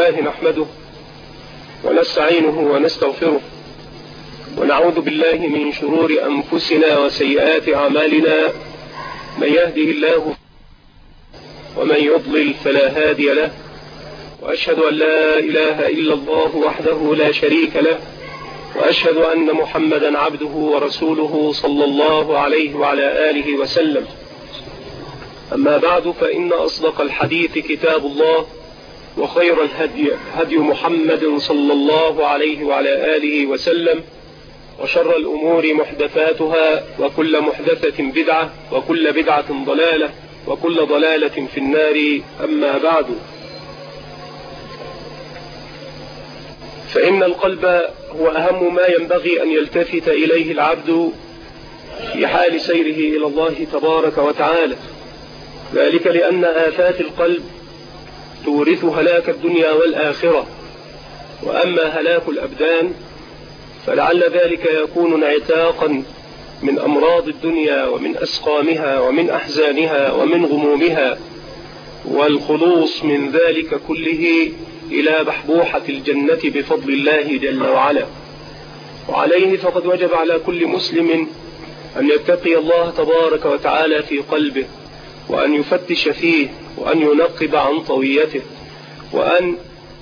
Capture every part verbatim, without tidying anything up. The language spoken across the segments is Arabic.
لله نحمده ونستعينه ونستغفره ونعوذ بالله من شرور أنفسنا وسيئات أعمالنا، من يهده الله ومن يضلل فلا هادي له، وأشهد أن لا إله إلا الله وحده لا شريك له، وأشهد أن محمدا عبده ورسوله صلى الله عليه وعلى آله وسلم. أما بعد، فإن أصدق الحديث كتاب الله، وخير الهدي هدي محمد صلى الله عليه وعلى آله وسلم، وشر الأمور محدثاتها، وكل محدثة بدعة، وكل بدعة ضلالة، وكل ضلالة في النار. أما بعد، فإن القلب هو أهم ما ينبغي أن يلتفت إليه العبد في حال سيره إلى الله تبارك وتعالى، ذلك لأن آفات القلب تورث هلاك الدنيا والآخرة، وأما هلاك الأبدان فلعل ذلك يكون انعتاقا من أمراض الدنيا ومن أسقامها ومن أحزانها ومن غمومها، والخلوص من ذلك كله إلى بحبوحة الجنة بفضل الله جل وعلا. وعليه فقد وجب على كل مسلم أن يتقي الله تبارك وتعالى في قلبه، وأن يفتش فيه، وأن ينقب عن طويته، وأن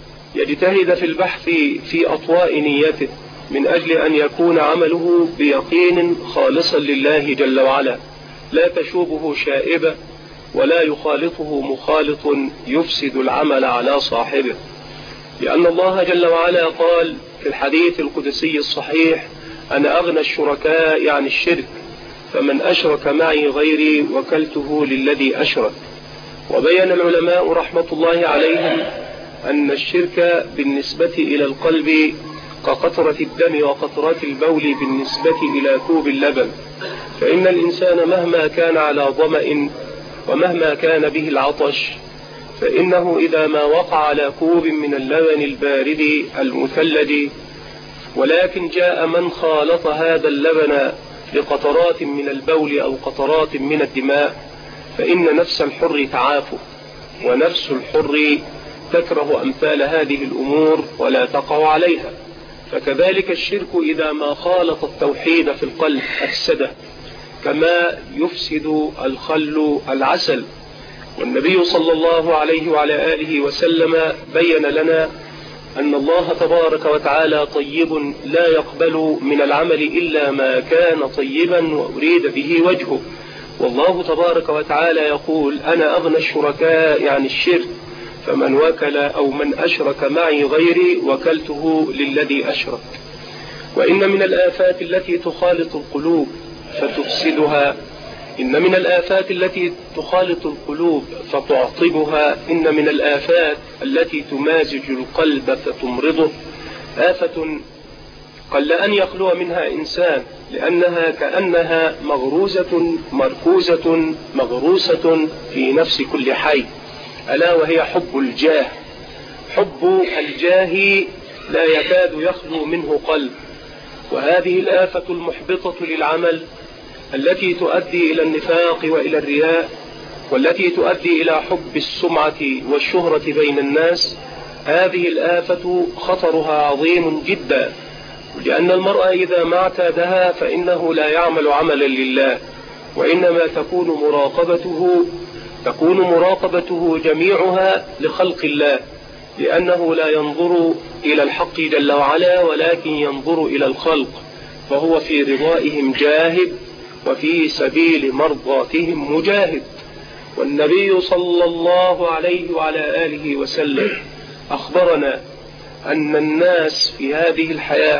يجتهد في البحث في أطواء نيته، من أجل أن يكون عمله بيقين خالصا لله جل وعلا، لا تشوبه شائبة ولا يخالطه مخالط يفسد العمل على صاحبه، لأن الله جل وعلا قال في الحديث القدسي الصحيح: أنا أغنى الشركاء عن الشرك، فمن أشرك معي غيري وكلته للذي أشرك. وبين العلماء رحمة الله عليهم أن الشرك بالنسبة إلى القلب كقطرة الدم وقطرات البول بالنسبة إلى كوب اللبن، فإن الإنسان مهما كان على ظمأ ومهما كان به العطش، فإنه إذا ما وقع على كوب من اللبن البارد المثلج، ولكن جاء من خالط هذا اللبن بقطرات من البول أو قطرات من الدماء، فإن نفس الحر تعافه، ونفس الحر تكره أمثال هذه الأمور ولا تقع عليها. فكذلك الشرك إذا ما خالط التوحيد في القلب أفسده، كما يفسد الخل العسل. والنبي صلى الله عليه وعلى آله وسلم بين لنا أن الله تبارك وتعالى طيب لا يقبل من العمل إلا ما كان طيبا وأريد به وجهه. والله تبارك وتعالى يقول: أنا أغنى الشركاء عن الشرك، فمن وكل أو من أشرك معي غيري وكلته للذي أشرك. وإن من الآفات التي تخالط القلوب فتفسدها، إن من الآفات التي تخالط القلوب فتعطبها، إن من الآفات التي تمازج القلب فتمرضه آفة قل أن يخلو منها إنسان، لأنها كأنها مغروزة مركوزة مغروسة في نفس كل حي، ألا وهي حب الجاه. حب الجاه لا يكاد يخلو منه قلب، وهذه الآفة المحبطة للعمل التي تؤدي إلى النفاق وإلى الرياء، والتي تؤدي إلى حب السمعة والشهرة بين الناس، هذه الآفة خطرها عظيم جدا، لأن المرء إذا ما اعتادها فإنه لا يعمل عملا لله، وإنما تكون مراقبته تكون مراقبته جميعها لخلق الله، لأنه لا ينظر إلى الحق جل وعلا، ولكن ينظر إلى الخلق، فهو في رضائهم جاهد وفي سبيل مرضاتهم مجاهد. والنبي صلى الله عليه وعلى آله وسلم أخبرنا أن الناس في هذه الحياة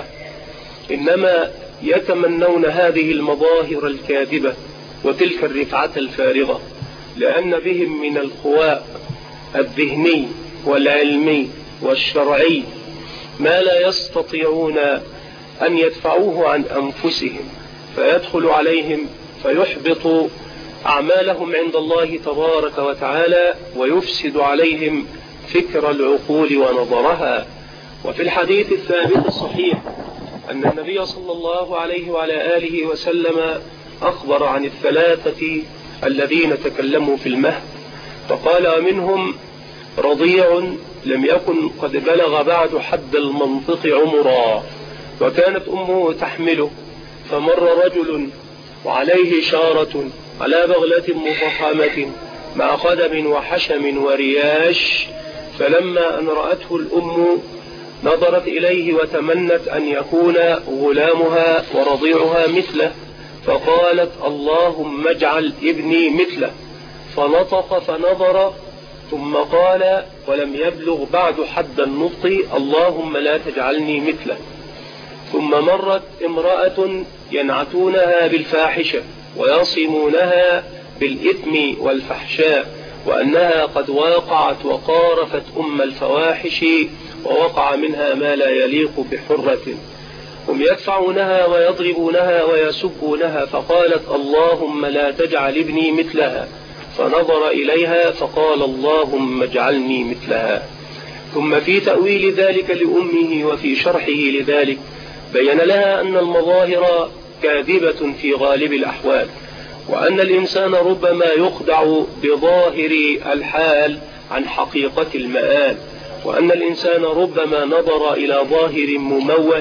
إنما يتمنون هذه المظاهر الكاذبة وتلك الرفعة الفارغة، لأن بهم من الخواء الذهني والعلمي والشرعي ما لا يستطيعون أن يدفعوه عن أنفسهم، فيدخل عليهم فيحبط أعمالهم عند الله تبارك وتعالى، ويفسد عليهم فكر العقول ونظرها. وفي الحديث الثابت الصحيح أن النبي صلى الله عليه وعلى آله وسلم أخبر عن الثلاثة الذين تكلموا في المهد، فقال: منهم رضيع لم يكن قد بلغ بعد حد المنطق عمرا، وكانت أمه تحمله، فمر رجل وعليه شارة على بغلة مفخمة مع خدم وحشم ورياش، فلما أن رأته الأم نظرت إليه وتمنت أن يكون غلامها ورضيعها مثله، فقالت اللهم اجعل ابني مثله، فنطق فنظر ثم قال ولم يبلغ بعد حد النطق اللهم لا تجعلني مثله. ثم مرت امرأة ينعتونها بالفاحشة ويصمونها بالإثم والفحشاء، وأنها قد واقعت وقارفت أم الفواحش ووقع منها ما لا يليق بحرة، هم يدفعونها ويضربونها ويسبونها، فقالت اللهم لا تجعل ابني مثلها، فنظر إليها فقال اللهم اجعلني مثلها. ثم في تأويل ذلك لأمه وفي شرحه لذلك بين لها أن المظاهر كاذبة في غالب الأحوال، وأن الإنسان ربما يخدع بظاهر الحال عن حقيقة المآل، وأن الإنسان ربما نظر إلى ظاهر مموه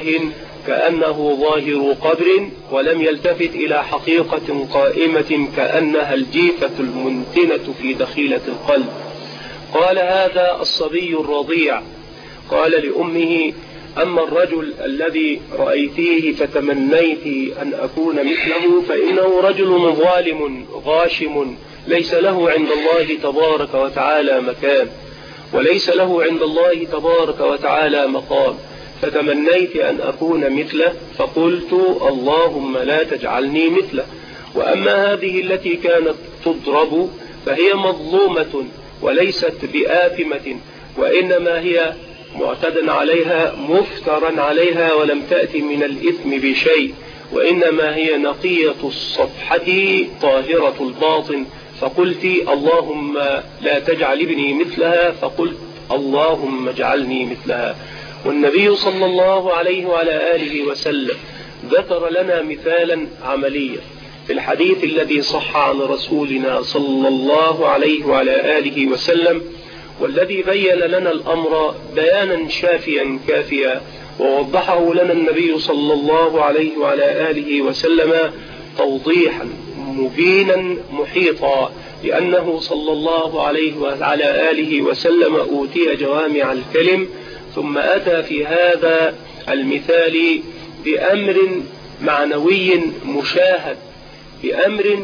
كأنه ظاهر قبر ولم يلتفت إلى حقيقة قائمة كأنها الجيفة المنتنة في دخيلة القلب. قال هذا الصبي الرضيع قال لأمه أما الرجل الذي رأيتيه فتمنيت أن أكون مثله فإنه رجل ظالم غاشم ليس له عند الله تبارك وتعالى مكان، وليس له عند الله تبارك وتعالى مقام، فتمنيت أن أكون مثله فقلت اللهم لا تجعلني مثله. وأما هذه التي كانت تضرب فهي مظلومة وليست بآثمة، وإنما هي معتدى عليها مفترا عليها ولم تأتي من الإثم بشيء، وإنما هي نقية الصفحة طاهرة الباطن، فقلت اللهم لا تجعل ابني مثلها، فقلت اللهم اجعلني مثلها. والنبي صلى الله عليه وعلى آله وسلم ذكر لنا مثالا عمليا في الحديث الذي صح عن رسولنا صلى الله عليه وعلى آله وسلم، والذي بين لنا الأمر بيانا شافيا كافيا، ووضحه لنا النبي صلى الله عليه وعلى آله وسلم توضيحا مبينا محيطا، لأنه صلى الله عليه وعلى آله وسلم أوتي جوامع الكلم، ثم أتى في هذا المثال بأمر معنوي مشاهد، بأمر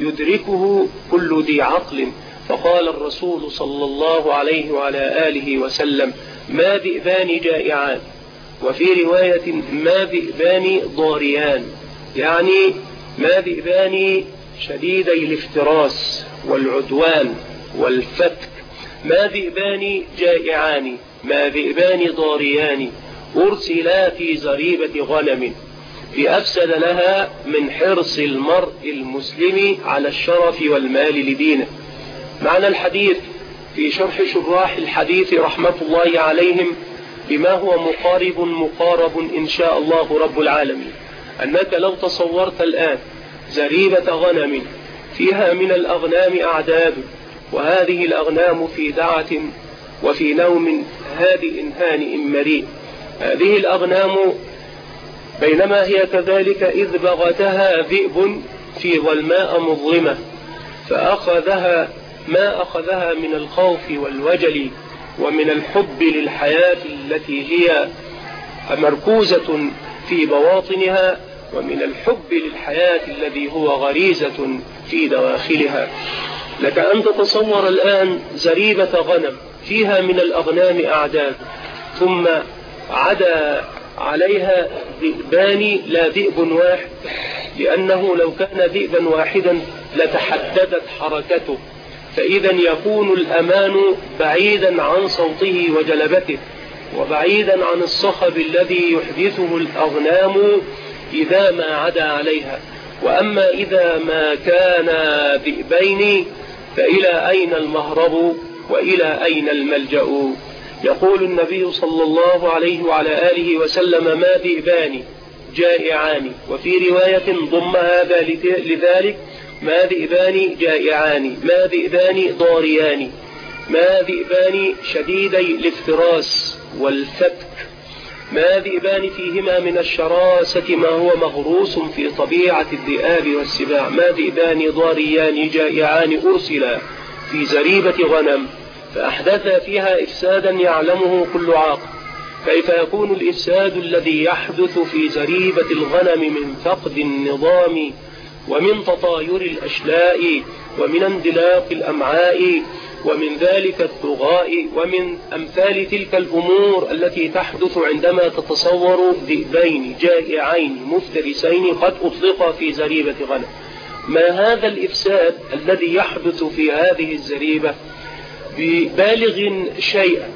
يدركه كل ذي عقل. فقال الرسول صلى الله عليه وعلى آله وسلم ما ذئبان جائعان، وفي رواية ما ذئبان ضاريان، يعني ما ذئبان شديدي الافتراس والعدوان والفتك، ما ذئبان جائعان ما ذئبان ضاريان أرسلا في زريبة غنم لأفسد لها من حرص المرء المسلم على الشرف والمال لدينه. معنى الحديث في شرح شراح الحديث رحمة الله عليهم بما هو مقارب مقارب إن شاء الله رب العالمين، أنك لو تصورت الآن زريبة غنم فيها من الأغنام أعداد، وهذه الأغنام في دعة وفي نوم هادئ هانئ مريء، هذه الأغنام بينما هي كذلك إذ بغتها ذئب في ظلماء مظلمة فأخذها ما أخذها من الخوف والوجل ومن الحب للحياة التي هي مركوزة في بواطنها، ومن الحب للحياة الذي هو غريزة في دواخلها. لك أن تتصور الآن زريبة غنم فيها من الأغنام أعداد، ثم عدا عليها ذئبان لا ذئب واحد، لأنه لو كان ذئبا واحدا لتحددت حركته، فإذا يكون الأمان بعيدا عن صوته وجلبته، وبعيدا عن الصخب الذي يحدثه الأغنام إذا ما عدا عليها. وأما إذا ما كان ذئبين فإلى أين المهرب وإلى أين الملجأ؟ يقول النبي صلى الله عليه وعلى آله وسلم ما ذئبان جائعان، وفي رواية ضم هذا لذلك ما ذئبان جائعان ما ذئبان ضاريان، ما ذئبان شديدي الافتراس والفتك، ما ذئبان فيهما من الشراسة ما هو مغروس في طبيعة الذئاب والسباع، ما ذئبان ضاريان جائعان أرسلا في زريبة غنم فأحدث فيها إفسادا يعلمه كل عاقل. كيف يكون الإفساد الذي يحدث في زريبة الغنم من فقد النظام ومن تطاير الأشلاء ومن اندلاق الأمعاء ومن ذلك الطغاء ومن أمثال تلك الأمور التي تحدث عندما تتصور ذئبين جائعين مفترسين قد أطلقا في زريبة غنم؟ ما هذا الإفساد الذي يحدث في هذه الزريبة ببالغ شيئا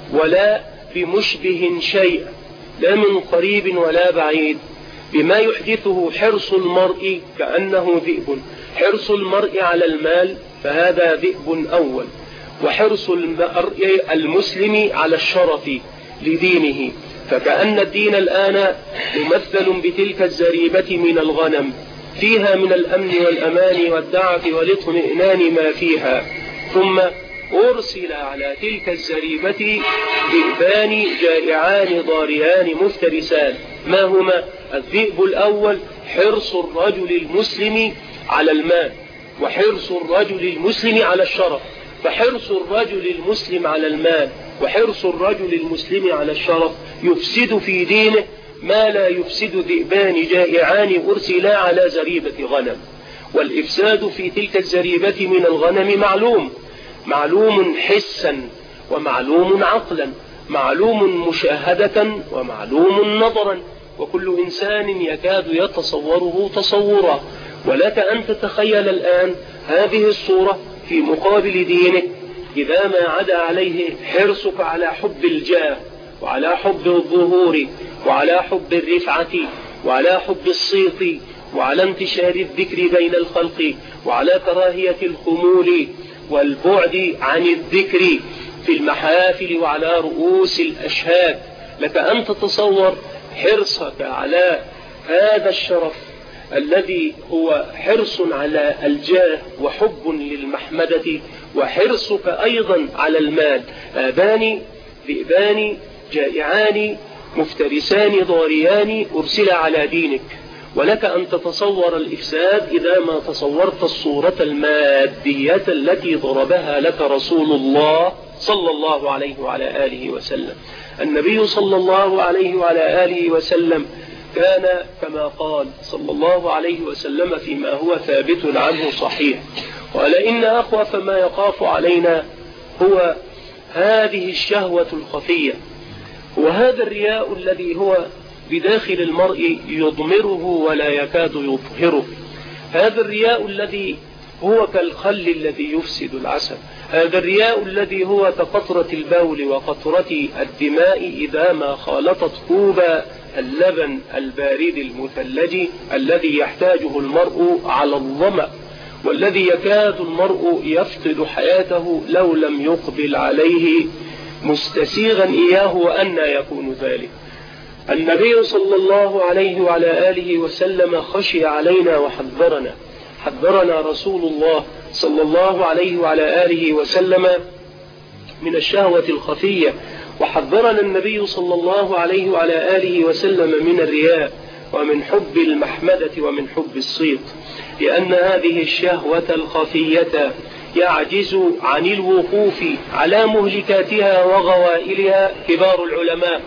ولا بمشبه شيئا، لا من قريب ولا بعيد، بما يحدثه حرص المرء كأنه ذئب. حرص المرء على المال فهذا ذئب أول، وحرص المرء المسلم على الشرف لدينه، فكأن الدين الآن ممثل بتلك الزريبة من الغنم، فيها من الأمن والأمان والدعف والاطمئنان ما فيها. ثم أرسل على تلك الزريبة ذئبان جائعان ضاريان مفترسان. ما هما؟ الذئب الأول حرص الرجل المسلم على المال، وحرص الرجل المسلم على الشرف. فحرص الرجل المسلم على المال وحرص الرجل المسلم على الشرف يفسد في دينه ما لا يفسد ذئبان جائعان أرسلا على زريبة غنم. والإفساد في تلك الزريبة من الغنم معلوم، معلوم حسا ومعلوم عقلا، معلوم مشاهدة ومعلوم نظرا، وكل إنسان يكاد يتصوره تصورا. ولك أن تتخيل الآن هذه الصورة في مقابل دينك إذا ما عدا عليه حرصك على حب الجاه وعلى حب الظهور وعلى حب الرفعة وعلى حب الصيت وعلى انتشار الذكر بين الخلق وعلى كراهية الخمول والبعد عن الذكر في المحافل وعلى رؤوس الأشهاد. لك أن تتصور حرصك على هذا الشرف الذي هو حرص على الجاه وحب للمحمدة، وحرصك أيضا على المال. آبان ذئبان جائعان مفترسان ضاريان أرسل على دينك. ولك أن تتصور الإفساد إذا ما تصورت الصورة المادية التي ضربها لك رسول الله صلى الله عليه وعلى آله وسلم. النبي صلى الله عليه وعلى آله وسلم كان كما قال صلى الله عليه وسلم فيما هو ثابت عنه صحيح، قال إن أخوف ما يخاف علينا هو هذه الشهوة الخفية، وهذا الرياء الذي هو بداخل المرء يضمره ولا يكاد يظهره، هذا الرياء الذي هو كالخل الذي يفسد العسل، هذا الرياء الذي هو كقطرة البول وقطرة الدماء إذا ما خالطت كوب اللبن البارد المثلج الذي يحتاجه المرء على الظمأ، والذي يكاد المرء يفقد حياته لو لم يقبل عليه مستسيغا إياه. وأنى يكون ذلك؟ النبي صلى الله عليه وعلى آله وسلم خشي علينا وحذرنا، حذرنا رسول الله صلى الله عليه وعلى آله وسلم من الشهوة الخفية، وحذرنا النبي صلى الله عليه وعلى آله وسلم من الرياء ومن حب المحمدة ومن حب الصيت، لأن هذه الشهوة الخفية يعجز عن الوقوف على مهلكاتها وغوائلها كبار العلماء،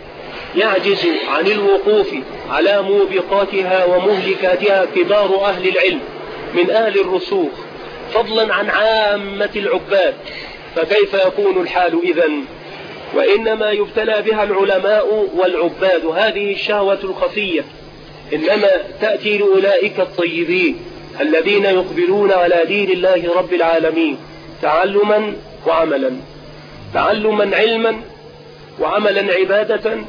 يعجز عن الوقوف على موبقاتها ومهلكاتها كبار أهل العلم من أهل الرسوخ، فضلا عن عامة العباد. فكيف يكون الحال إذن؟ وإنما يبتلى بها العلماء والعباد. هذه الشهوة الخفية إنما تأتي لأولئك الطيبين الذين يقبلون على دين الله رب العالمين تعلما وعملا، تعلما علما وعملا عبادة.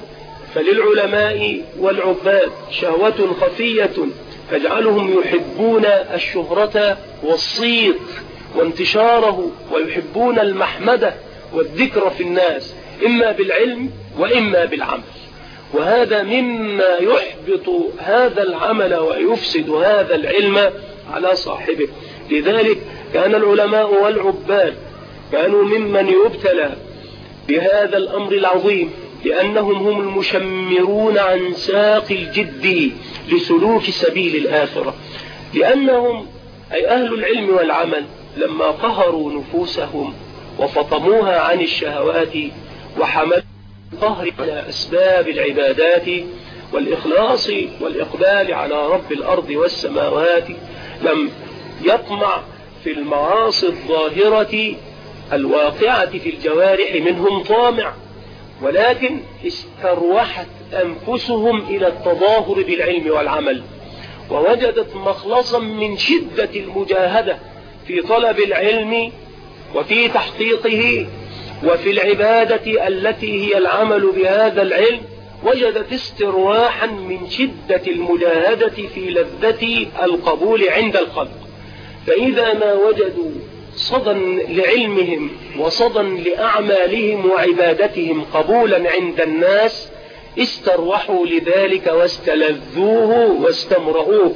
فللعلماء والعباد شهوة خفية تجعلهم يحبون الشهرة والصيت وانتشاره، ويحبون المحمدة والذكر في الناس إما بالعلم وإما بالعمل، وهذا مما يحبط هذا العمل ويفسد هذا العلم على صاحبه. لذلك كان العلماء والعباد كانوا ممن يبتلى بهذا الأمر العظيم، لأنهم هم المشمرون عن ساق الجد لسلوك سبيل الآخرة، لأنهم أي أهل العلم والعمل لما قهروا نفوسهم وفطموها عن الشهوات وحملوا القهر على أسباب العبادات والإخلاص والإقبال على رب الأرض والسماوات، لم يطمع في المعاصي الظاهرة الواقعة في الجوارح منهم طامع، ولكن استروحت أنفسهم إلى التظاهر بالعلم والعمل، ووجدت مخلصا من شدة المجاهدة في طلب العلم وفي تحقيقه وفي العبادة التي هي العمل بهذا العلم، وجدت استرواحا من شدة المجاهدة في لذة القبول عند الخلق. فإذا ما وجدوا صدى لعلمهم وصدى لأعمالهم وعبادتهم قبولا عند الناس استروحوا لذلك واستلذوه واستمرؤوه،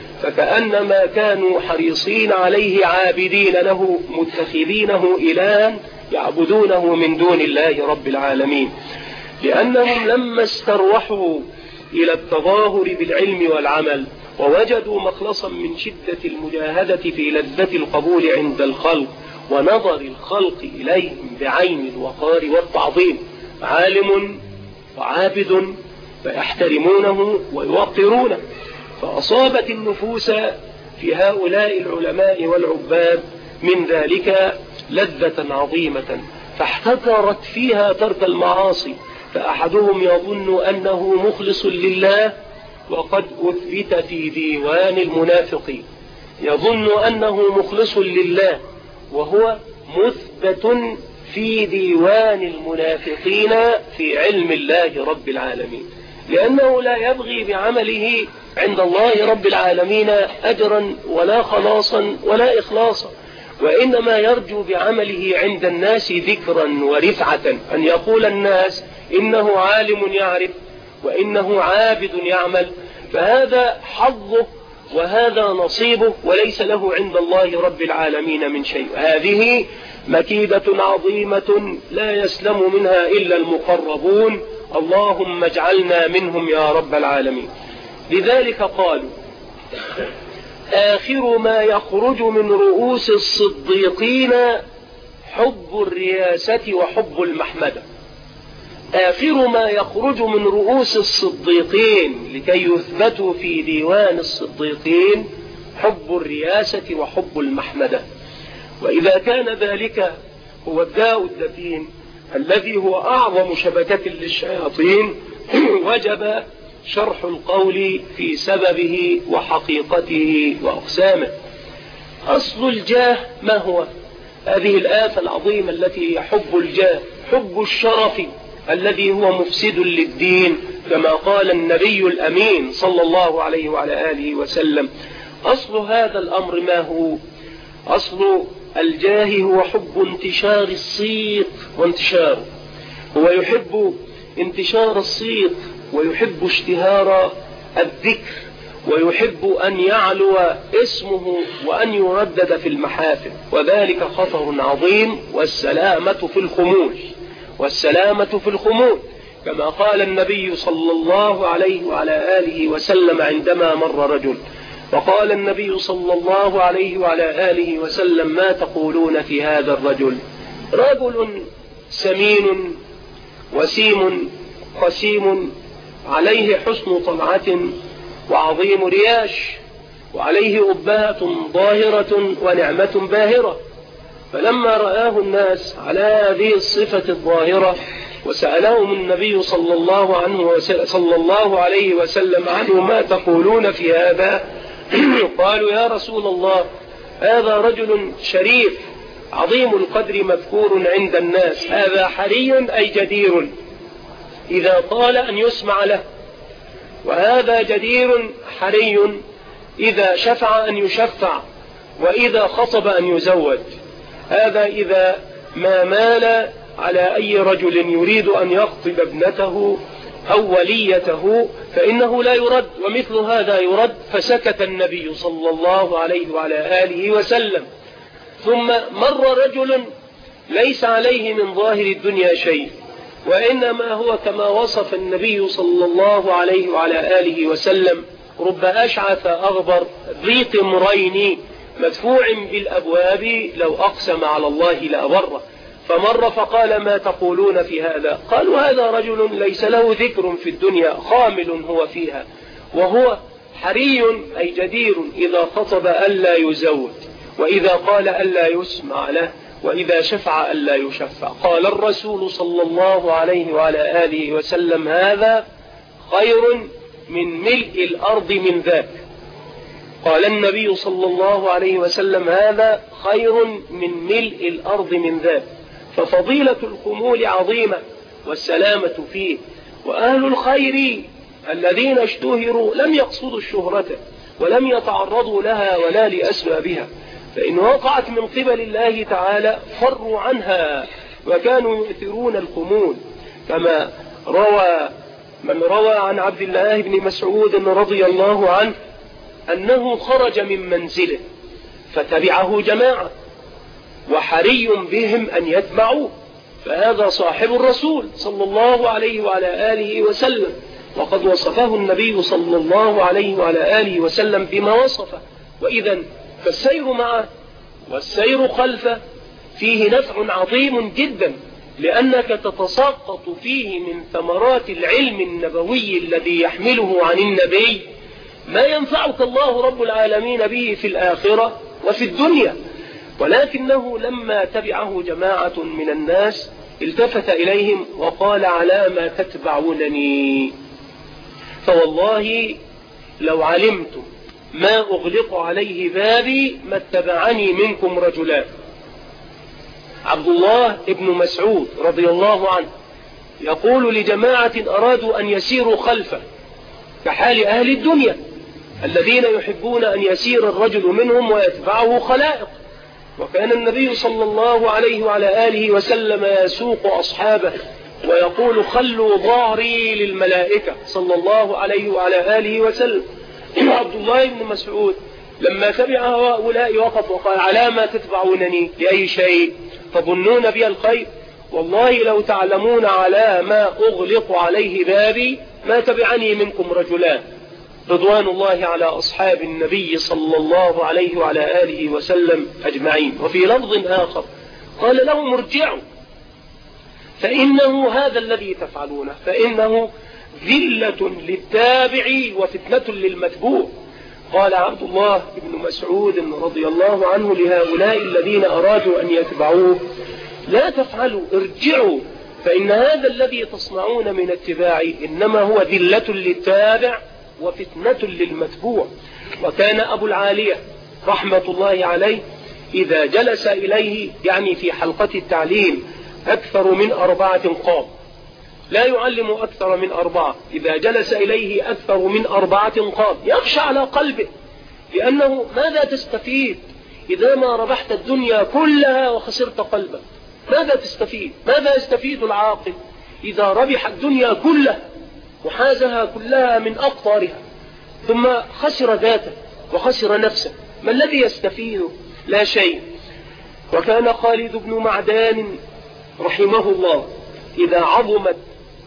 فكأنما كانوا حريصين عليه عابدين له متخذينه إلها يعبدونه من دون الله رب العالمين، لأنهم لما استروحوا إلى التظاهر بالعلم والعمل ووجدوا مخلصا من شدة المجاهدة في لذة القبول عند الخلق ونظر الخلق إليهم بعين الوقار والتعظيم، عالم وعابد فيحترمونه ويوقرونه، فأصابت النفوس في هؤلاء العلماء والعباد من ذلك لذة عظيمة، فاحتضرت فيها ترك المعاصي، فأحدهم يظن أنه مخلص لله وقد أثبت في ديوان المنافقين، يظن أنه مخلص لله وهو مثبت في ديوان المنافقين في علم الله رب العالمين، لأنه لا يبغي بعمله عند الله رب العالمين أجرا ولا خلاصا ولا إخلاصا، وإنما يرجو بعمله عند الناس ذكرا ورفعة، أن يقول الناس إنه عالم يعرف وإنه عابد يعمل، فهذا حظه وهذا نصيبه وليس له عند الله رب العالمين من شيء. هذه مكيدة عظيمة لا يسلم منها إلا المقربون، اللهم اجعلنا منهم يا رب العالمين. لذلك قالوا آخر ما يخرج من رؤوس الصديقين حب الرياسة وحب المحمدة. آخر ما يخرج من رؤوس الصديقين لكي يثبتوا في ديوان الصديقين حب الرياسة وحب المحمدة. وإذا كان ذلك هو الداء الدفين الذي هو أعظم شبكة للشياطين وجب شرح القول في سببه وحقيقته وأقسامه. أصل الجاه ما هو؟ هذه الآفة العظيمة التي هي حب الجاه، حب الشرف الذي هو مفسد للدين، كما قال النبي الأمين صلى الله عليه وعلى آله وسلم. أصل هذا الأمر ما هو؟ أصل الجاه هو حب انتشار الصيت وانتشاره، هو يحب انتشار الصيت ويحب اشتهار الذكر ويحب أن يعلو اسمه وأن يردد في المحافل، وذلك خطر عظيم، والسلامة في الخمول والسلامة في الخمول كما قال النبي صلى الله عليه وعلى آله وسلم عندما مر رجل، وقال النبي صلى الله عليه وعلى آله وسلم ما تقولون في هذا الرجل؟ رجل سمين وسيم قسيم عليه حسن طلعة وعظيم رياش وعليه أبهة ظاهرة ونعمة باهرة. فلما رآه الناس على هذه الصفة الظاهرة وسألهم النبي صلى الله عنه وسلم صلى الله عليه وسلم عنه ما تقولون في هذا؟ قالوا يا رسول الله هذا رجل شريف عظيم القدر مذكور عند الناس، هذا حري أي جدير إذا طال أن يسمع له، وهذا جدير حري إذا شفع أن يشفع، وإذا خطب أن يزوج. هذا إذا ما مال على أي رجل يريد أن يخطب ابنته أو وليته فإنه لا يرد، ومثل هذا يرد. فسكت النبي صلى الله عليه وعلى آله وسلم. ثم مر رجل ليس عليه من ظاهر الدنيا شيء، وإنما هو كما وصف النبي صلى الله عليه وعلى آله وسلم: رب أشعث أغبر ذي طمرين مدفوع بالأبواب لو أقسم على الله لأبره. فمر فقال: ما تقولون في هذا؟ قالوا: هذا رجل ليس له ذكر في الدنيا، خامل هو فيها، وهو حري أي جدير إذا خطب ألا يزود، وإذا قال ألا يسمع له، وإذا شفع ألا يشفع. قال الرسول صلى الله عليه وعلى آله وسلم: هذا خير من ملء الأرض من ذاك. قال النبي صلى الله عليه وسلم: هذا خير من ملء الأرض من ذاك. ففضيلة الخمول عظيمة والسلامة فيه. وأهل الخير الذين اشتهروا لم يقصدوا الشهرة ولم يتعرضوا لها ولا لأسبابها، فإن وقعت من قبل الله تعالى فروا عنها وكانوا يؤثرون الخمول، كما روى من روى عن عبد الله بن مسعود رضي الله عنه أنه خرج من منزله فتبعه جماعة وحري بهم أن يتبعوه، فهذا صاحب الرسول صلى الله عليه وعلى آله وسلم، وقد وصفه النبي صلى الله عليه وعلى آله وسلم بما وصفه. وإذا فالسير معه والسير خلفه فيه نفع عظيم جدا، لأنك تتساقط فيه من ثمرات العلم النبوي الذي يحمله عن النبي ما ينفعك الله رب العالمين به في الآخرة وفي الدنيا. ولكنه لما تبعه جماعة من الناس التفت إليهم وقال: على ما تتبعونني؟ فوالله لو علمتم ما أغلق عليه بابي ما اتبعني منكم رجلان. عبد الله بن مسعود رضي الله عنه يقول لجماعة أرادوا أن يسيروا خلفه كحال أهل الدنيا الذين يحبون أن يسير الرجل منهم ويتبعه خلائق، وكان النبي صلى الله عليه وعلى آله وسلم يسوق أصحابه ويقول: خلوا ظهري للملائكة صلى الله عليه وعلى آله وسلم. عبد الله بن مسعود لما تبع هؤلاء وقف وقال: على ما تتبعونني؟ لأي شيء؟ تظنون بي الخير؟ والله لو تعلمون على ما أغلق عليه بابي ما تبعني منكم رجلان، رضوان الله على أصحاب النبي صلى الله عليه وعلى آله وسلم أجمعين. وفي لفظ آخر قال لهم: ارجعوا فإنه هذا الذي تفعلونه فإنه ذلة للتابع وفتنة للمتبوع. قال عبد الله بن مسعود رضي الله عنه لهؤلاء الذين أرادوا أن يتبعوه: لا تفعلوا، ارجعوا، فإن هذا الذي تصنعون من اتباع إنما هو ذلة للتابع وفتنة للمتبوع. وكان أبو العالية رحمة الله عليه إذا جلس إليه يعني في حلقة التعليم أكثر من أربعة قام، لا يعلم أكثر من أربعة، إذا جلس إليه أكثر من أربعة قام، يخشى على قلبه، لأنه ماذا تستفيد إذا ما ربحت الدنيا كلها وخسرت قلبك؟ ماذا تستفيد؟ ماذا يستفيد العاقل إذا ربح الدنيا كلها وحازها كلها من أقطارها ثم خسر ذاته وخسر نفسه؟ ما الذي يستفيد؟ لا شيء. وكان خالد بن معدان رحمه الله إذا عظمت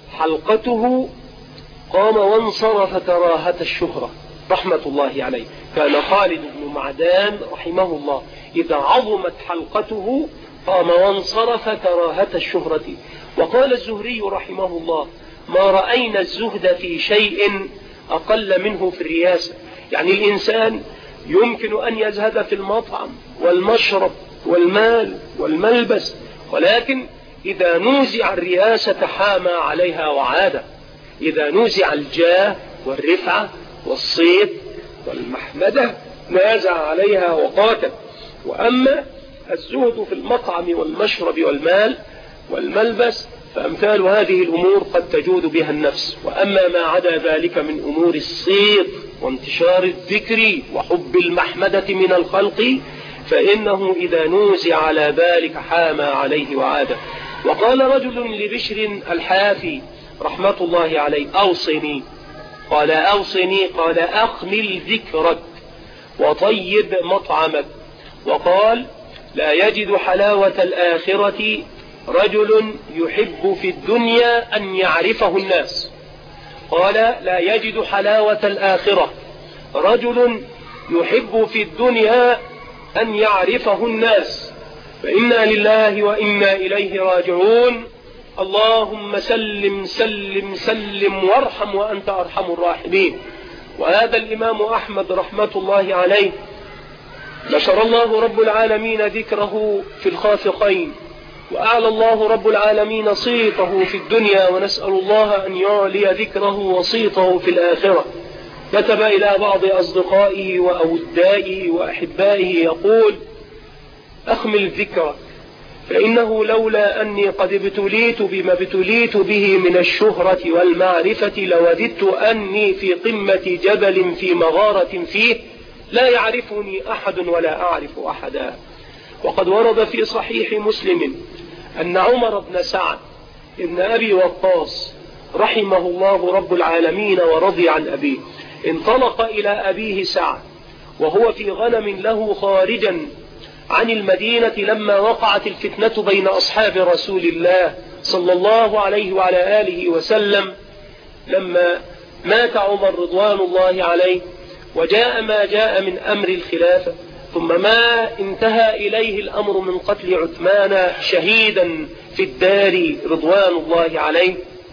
حلقته قام وانصرف كراهة الشهرة رحمة الله عليه. كان خالد بن معدان رحمه الله إذا عظمت حلقته قام وانصرف كراهة الشهرة. وقال الزهري رحمه الله: ما رأينا الزهد في شيء أقل منه في الرياسة. يعني الإنسان يمكن أن يزهد في المطعم والمشرب والمال والملبس، ولكن إذا نوزع الرياسة حام عليها وعاد، إذا نوزع الجاه والرفعة والصيت والمحمدة نازع عليها وقاتل. وأما الزهد في المطعم والمشرب والمال والملبس فأمثال هذه الأمور قد تجود بها النفس. وأما ما عدا ذلك من أمور الصيت وانتشار الذكر وحب المحمدة من الخلق فإنه إذا نوزع على ذلك حام عليه وعاد. وقال رجل لبشر الحافي رحمة الله عليه: أوصني. قال: أوصني. قال: أخمل ذكرك وطيب مطعمك. وقال: لا يجد حلاوة الآخرة رجل يحب في الدنيا أن يعرفه الناس. قال لا يجد حلاوة الآخرة رجل يحب في الدنيا أن يعرفه الناس. فإنا لله وإنا إليه راجعون. اللهم سلم سلم سلم وارحم وأنت أرحم الراحمين. وهذا الإمام أحمد رحمة الله عليه نشر الله رب العالمين ذكره في الخافقين، وأعلى الله رب العالمين صيته في الدنيا، ونسأل الله أن يعلي ذكره وصيته في الآخرة. كتب إلى بعض أصدقائه وأودائه وأحبائه يقول: أخمل ذكرك، فإنه لولا أني قد ابتليت بما ابتليت به من الشهرة والمعرفة لوددت أني في قمة جبل في مغارة فيه لا يعرفني أحد ولا أعرف أحدا. وقد ورد في صحيح مسلم أن عمر بن سعد ابن أبي وقاص رحمه الله رب العالمين ورضي عن أبيه انطلق إلى أبيه سعد وهو في غنم له خارجا عن المدينة لما وقعت الفتنة بين أصحاب رسول الله صلى الله عليه وعلى آله وسلم، لما مات عمر رضوان الله عليه وجاء ما جاء من أمر الخلافة، ثم ما انتهى إليه الأمر من قتل عثمان شهيدا في الدار رضوان الله عليه،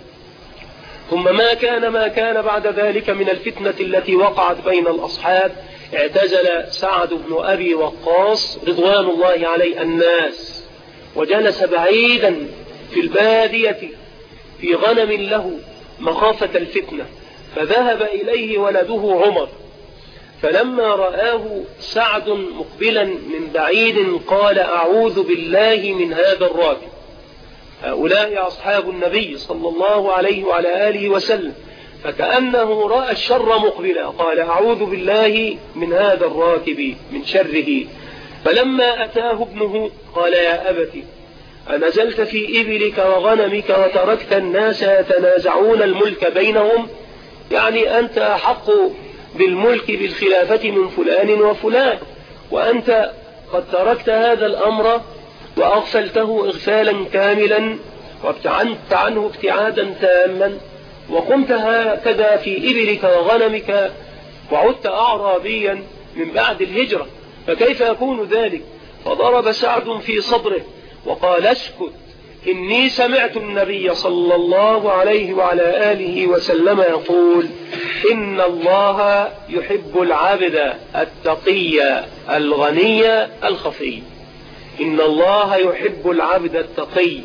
ثم ما كان ما كان بعد ذلك من الفتنة التي وقعت بين الأصحاب. اعتزل سعد بن أبي وقاص رضوان الله عليه الناس وجلس بعيدا في البادية في غنم له مخافة الفتنة، فذهب إليه ولده عمر، فلما رآه سعد مقبلا من بعيد قال: أعوذ بالله من هذا الراكب. هؤلاء أصحاب النبي صلى الله عليه وعلى آله وسلم، فكأنه رأى الشر مقبلا قال: أعوذ بالله من هذا الراكب من شره. فلما أتاه ابنه قال: يا أبت أنزلت في إبلك وغنمك وتركت الناس يتنازعون الملك بينهم؟ يعني أنت أحق بالملك بالخلافة من فلان وفلان، وأنت قد تركت هذا الأمر وأغفلته إغفالا كاملا وابتعدت عنه ابتعادا تاما، وقمت هكذا في إبلك وغنمك وعدت أعرابيا من بعد الهجرة، فكيف يكون ذلك؟ فضرب سعد في صدره وقال: اسكت، إني سمعت النبي صلى الله عليه وعلى آله وسلم يقول: إن الله يحب العبد التقي الغني الخفي. إن الله يحب العبد التقي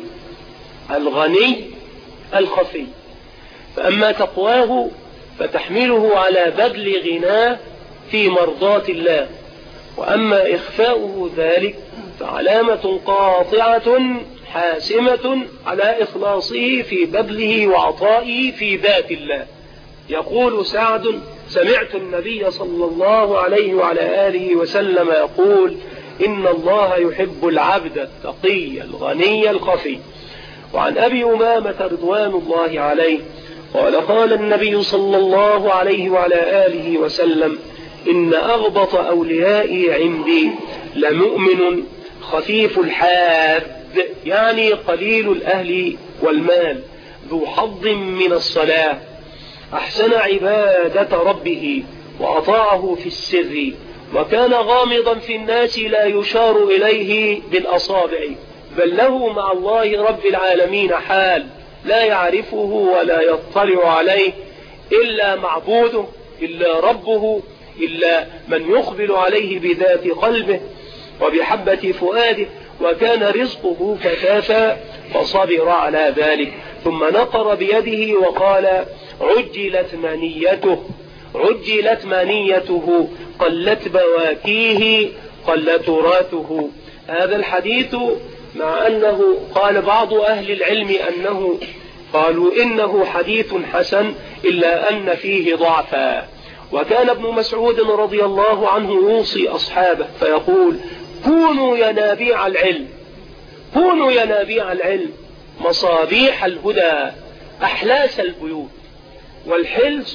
الغني الخفي. فأما تقواه فتحمله على بذل غناه في مرضاة الله، وأما إخفاؤه ذلك فعلامة قاطعة حاسمة على إخلاصه في بذله وعطائه في ذات الله. يقول سعد: سمعت النبي صلى الله عليه وعلى آله وسلم يقول: إن الله يحب العبد التقي الغني الخفي. وعن أبي أمامة رضوان الله عليه قال: قال النبي صلى الله عليه وعلى آله وسلم: إن أغبط أوليائي عندي لمؤمن خفيف الحاد، يعني قليل الأهل والمال، ذو حظ من الصلاة، أحسن عبادة ربه وأطاعه في السر، وكان غامضا في الناس لا يشار إليه بالأصابع، بل له مع الله رب العالمين حال لا يعرفه ولا يطلع عليه إلا معبوده، إلا ربه، إلا من يقبل عليه بذات قلبه وبحبة فؤاده، وكان رزقه كفافا فصبر على ذلك. ثم نقر بيده وقال: عجلت منيته، عجلت منيته، قلت بواكيه، قل تراثه. هذا الحديث مع أنه قال بعض أهل العلم أنه قالوا إنه حديث حسن إلا أن فيه ضعفا. وكان ابن مسعود رضي الله عنه يوصي أصحابه فيقول: كونوا ينابيع العلم، كونوا ينابيع العلم، مصابيح الهدى، أحلاس البيوت. والحلس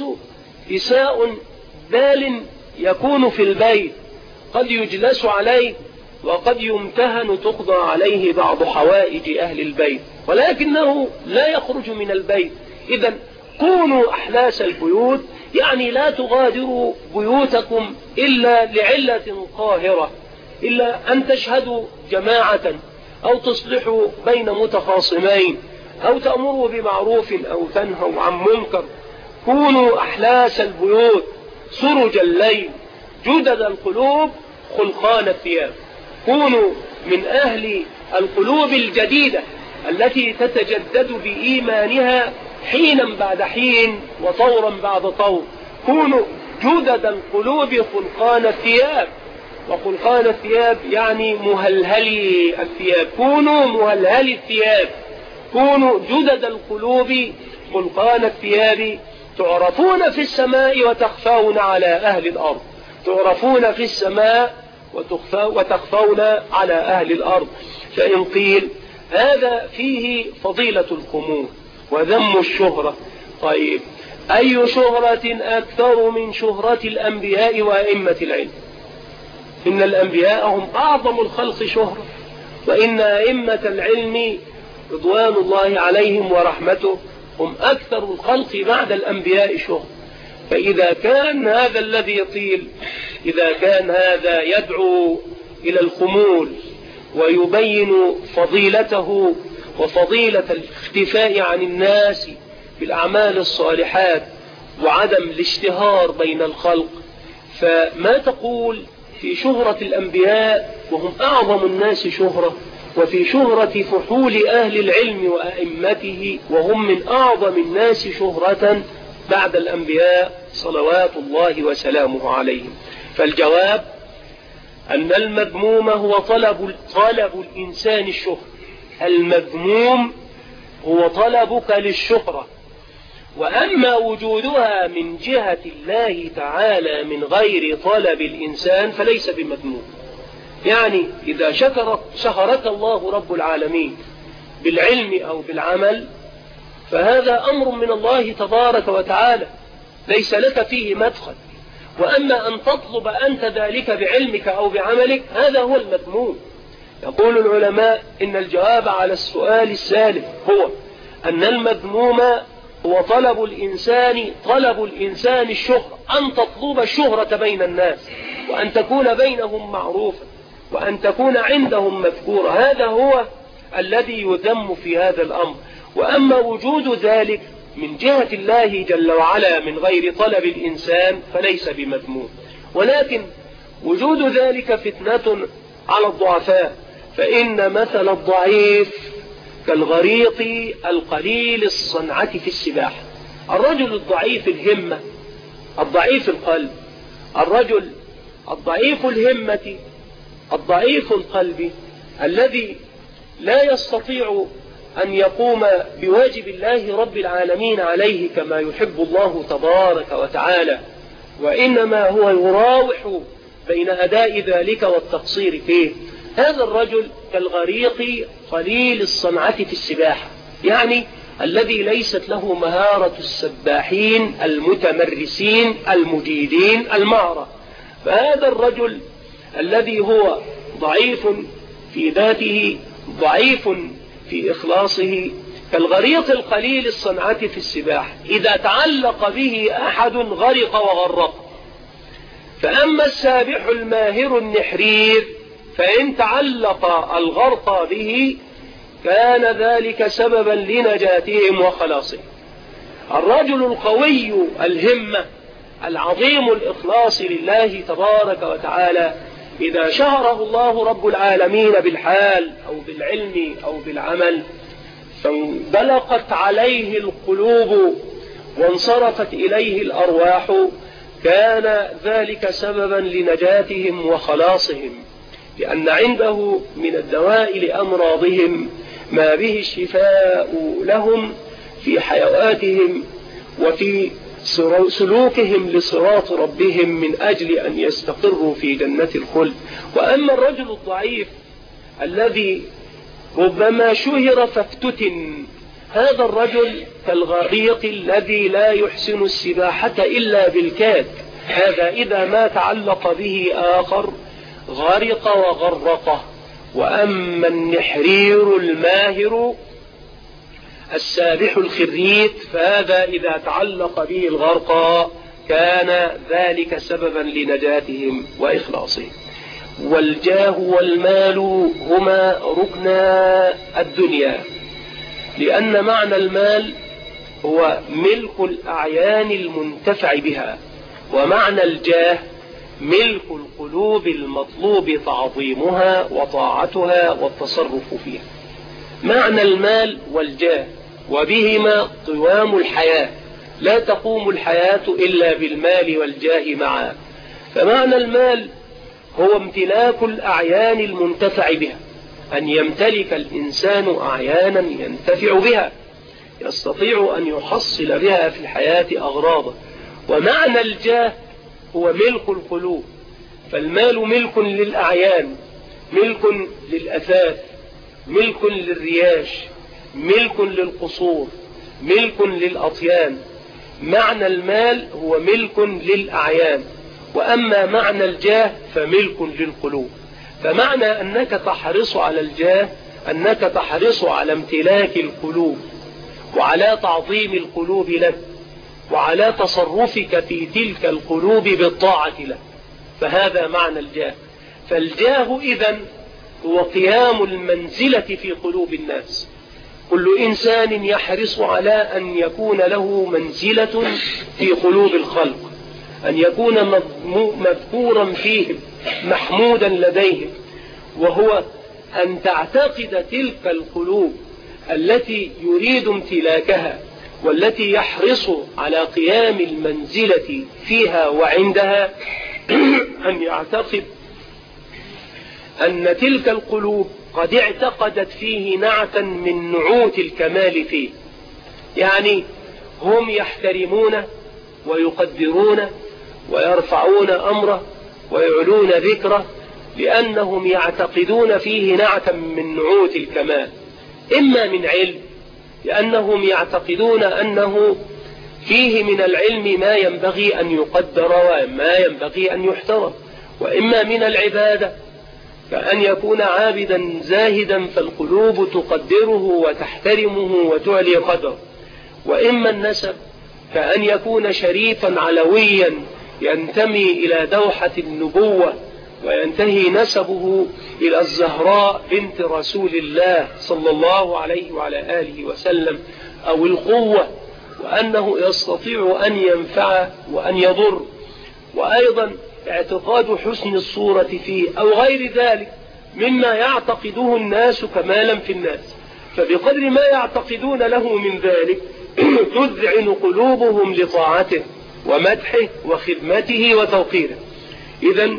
كساء بال يكون في البيت قد يجلس عليه وقد يمتهن تقضى عليه بعض حوائج أهل البيت، ولكنه لا يخرج من البيت. إذن كونوا أحلاس البيوت، يعني لا تغادروا بيوتكم إلا لعلة قاهرة، إلا أن تشهدوا جماعة أو تصلحوا بين متخاصمين أو تأمروا بمعروف أو تنهوا عن منكر. كونوا أحلاس البيوت، سرج الليل، جدد القلوب، خلقان الثياب. كونوا من أهل القلوب الجديدة التي تتجدد بإيمانها حينا بعد حين وطورا بعد طور. كونوا جدد القلوب، خلقان الثياب، وخلقان الثياب يعني مهلهلي الثياب. كونوا مهلهلي الثياب، كونوا جدد القلوب، خلقان الثياب، تعرفون في السماء وتخفون على أهل الأرض. تعرفون في السماء وتخفون على أهل الأرض. فإن قيل هذا فيه فضيلة الخمول وذم الشهرة. طيب، أي شهرة أكثر من شهرة الأنبياء وأئمة العلم؟ إن الأنبياء هم أعظم الخلق شهرة، وإن أئمة العلم رضوان الله عليهم ورحمته هم أكثر الخلق بعد الأنبياء شهرة. فإذا كان هذا الذي يطيل، إذا كان هذا يدعو إلى الخمول ويبين فضيلته وفضيلة الاختفاء عن الناس بالأعمال الصالحات وعدم الاشتهار بين الخلق، فما تقول في شهرة الأنبياء وهم أعظم الناس شهرة، وفي شهرة فحول أهل العلم وأئمته وهم من أعظم الناس شهرة بعد الأنبياء صلوات الله وسلامه عليهم؟ فالجواب أن المذموم هو طلب, طلب الإنسان الشهرة. المذموم هو طلبك للشهرة، وأما وجودها من جهة الله تعالى من غير طلب الإنسان فليس بمذموم. يعني إذا شكرت شهرك الله رب العالمين بالعلم أو بالعمل فهذا أمر من الله تبارك وتعالى ليس لك فيه مدخل. وأما أن تطلب أنت ذلك بعلمك أو بعملك هذا هو المذموم. يقول العلماء إن الجواب على السؤال السالف هو أن المذموم هو طلب الإنسان طلب الإنسان الشهرة، أن تطلب الشهرة بين الناس، وأن تكون بينهم معروفا، وأن تكون عندهم مذكورة. هذا هو الذي يذم في هذا الأمر. وأما وجود ذلك من جهة الله جل وعلا من غير طلب الإنسان فليس بمذموم. ولكن وجود ذلك فتنة على الضعفاء، فإن مثل الضعيف كالغريق القليل الصنعة في السباحة. الرجل الضعيف الهمة، الضعيف القلب، الرجل الضعيف الهمة، الضعيف القلب، الذي لا يستطيع أن يقوم بواجب الله رب العالمين عليه كما يحب الله تبارك وتعالى، وإنما هو يراوح بين أداء ذلك والتقصير فيه. هذا الرجل كالغريق قليل الصنعة في السباحة، يعني الذي ليست له مهارة السباحين المتمرسين المجيدين المهرة. فهذا الرجل الذي هو ضعيف في ذاته ضعيف في إخلاصه كالغريق القليل الصنعة في السباحة، إذا تعلق به أحد غرق وغرق. فأما السابح الماهر النحرير فإن تعلق الغرق به كان ذلك سببا لنجاتهم وخلاصهم. الرجل القوي الهمة العظيم الإخلاص لله تبارك وتعالى إذا شهره الله رب العالمين بالحال أو بالعلم أو بالعمل فانبلقت عليه القلوب وانصرفت إليه الأرواح كان ذلك سببا لنجاتهم وخلاصهم، لأن عنده من الدواء لأمراضهم ما به الشفاء لهم في حيواتهم وفي سلوكهم لصراط ربهم من أجل أن يستقروا في جنة الخلد. وأما الرجل الضعيف الذي ربما شهر فافتتن، هذا الرجل كالغريق الذي لا يحسن السباحة إلا بالكاد. هذا إذا ما تعلق به آخر غرق وغرقه. وأما النحرير الماهر السابح الخريت فهذا إذا تعلق به الغرق كان ذلك سببا لنجاتهم وإخلاصهم. والجاه والمال هما ركنا الدنيا، لأن معنى المال هو ملك الأعيان المنتفع بها، ومعنى الجاه ملك القلوب المطلوب تعظيمها وطاعتها والتصرف فيها. معنى المال والجاه وبهما قوام الحياة، لا تقوم الحياة إلا بالمال والجاه معا. فمعنى المال هو امتلاك الأعيان المنتفع بها، أن يمتلك الإنسان أعيانا ينتفع بها يستطيع أن يحصل بها في الحياة أغراضه. ومعنى الجاه هو ملك القلوب، فالمال ملك للأعيان، ملك للأثاث، ملك للرياش، ملك للقصور، ملك للأطيان. معنى المال هو ملك للأعيان، وأما معنى الجاه فملك للقلوب. فمعنى أنك تحرص على الجاه أنك تحرص على امتلاك القلوب وعلى تعظيم القلوب لك وعلى تصرفك في تلك القلوب بالطاعة له، فهذا معنى الجاه. فالجاه إذن هو قيام المنزلة في قلوب الناس. كل إنسان يحرص على أن يكون له منزلة في قلوب الخلق، أن يكون مذكورا فيهم محمودا لديهم، وهو أن تعتقد تلك القلوب التي يريد امتلاكها والتي يحرص على قيام المنزلة فيها وعندها أن يعتقد أن تلك القلوب قد اعتقدت فيه نعتا من نعوت الكمال فيه. يعني هم يحترمون ويقدرون ويرفعون أمره ويعلون ذكره لأنهم يعتقدون فيه نعتا من نعوت الكمال، إما من علم لأنهم يعتقدون أنه فيه من العلم ما ينبغي أن يقدر وما ينبغي أن يحترم، وإما من العبادة كأن يكون عابدا زاهدا فالقلوب تقدره وتحترمه وتعلي قدره، وإما النسب كأن يكون شريفا علويا ينتمي إلى دوحة النبوة وينتهي نسبه إلى الزهراء بنت رسول الله صلى الله عليه وعلى آله وسلم، أو القوة وأنه يستطيع أن ينفع وأن يضر، وأيضا اعتقاد حسن الصورة فيه أو غير ذلك مما يعتقده الناس كمالا في الناس. فبقدر ما يعتقدون له من ذلك تذعن قلوبهم لطاعته ومدحه وخدمته وتوقيره. إذن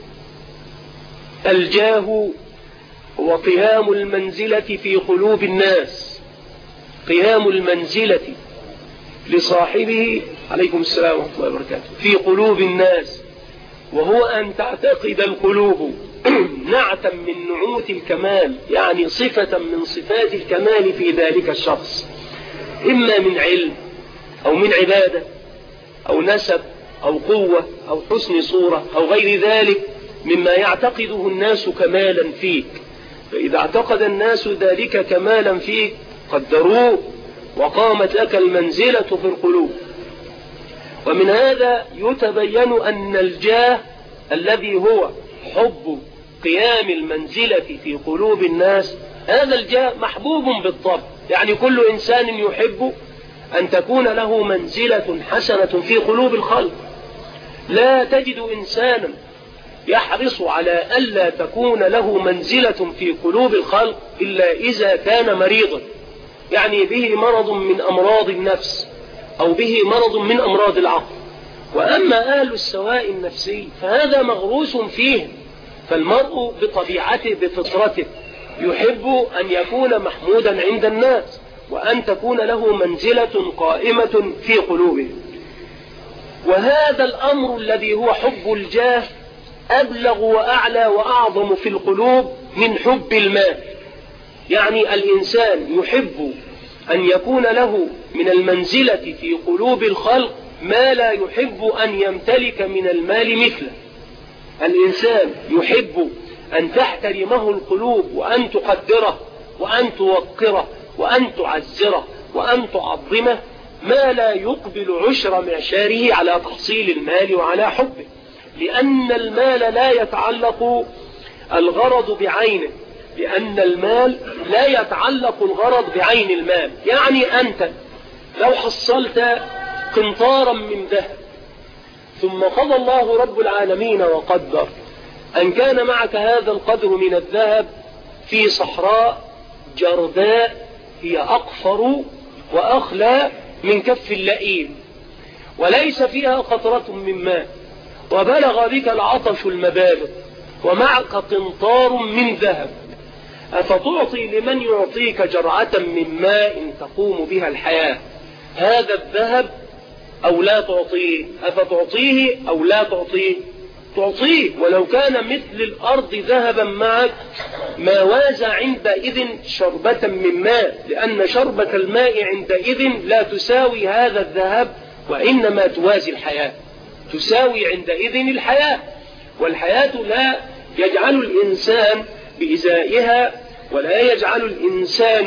الجاه هو قيام المنزلة في قلوب الناس، قيام المنزلة لصاحبه عليكم السلام ورحمة الله وبركاته في قلوب الناس، وهو أن تعتقد القلوب نعتا من نعوت الكمال، يعني صفة من صفات الكمال في ذلك الشخص، إما من علم أو من عبادة أو نسب أو قوة أو حسن صورة أو غير ذلك مما يعتقده الناس كمالا فيك. فإذا اعتقد الناس ذلك كمالا فيك قدروه وقامت لك المنزلة في القلوب. ومن هذا يتبين أن الجاه الذي هو حب قيام المنزلة في قلوب الناس، هذا الجاه محبوب بالطبع، يعني كل إنسان يحب أن تكون له منزلة حسنة في قلوب الخلق. لا تجد إنسانا يحرص على ألا تكون له منزلة في قلوب الخلق إلا إذا كان مريضا، يعني به مرض من أمراض النفس أو به مرض من أمراض العقل. وأما أهل السواء النفسي فهذا مغروس فيه، فالمرء بطبيعته بفطرته يحب أن يكون محمودا عند الناس وأن تكون له منزلة قائمة في قلوبه. وهذا الأمر الذي هو حب الجاه أبلغ وأعلى وأعظم في القلوب من حب المال. يعني الإنسان يحب أن يكون له من المنزلة في قلوب الخلق ما لا يحب أن يمتلك من المال مثله. الإنسان يحب أن تحترمه القلوب وأن تقدره وأن توقره وأن تعزره وأن تعظمه ما لا يقبل عشر معشاره على تحصيل المال وعلى حبه، لأن المال لا يتعلق الغرض بعينه، لأن المال لا يتعلق الغرض بعين المال. يعني أنت لو حصلت قنطارا من ذهب ثم قضى الله رب العالمين وقدر أن كان معك هذا القدر من الذهب في صحراء جرداء هي أقفر وأخلى من كف اللئيم وليس فيها قطرة من ماء، وبلغ بك العطش المبالغ ومعك قنطار من ذهب، أفتعطي لمن يعطيك جرعة من ماء تقوم بها الحياة هذا الذهب أو لا تعطيه؟ أفتعطيه أو لا تعطيه؟ تعطيه، ولو كان مثل الأرض ذهبا معك ما وازى عندئذ شربة من ماء، لأن شربة الماء عندئذ لا تساوي هذا الذهب، وإنما توازي الحياة، تساوي عندئذ الحياة. والحياة لا يجعل الإنسان بإزائها ولا يجعل الإنسان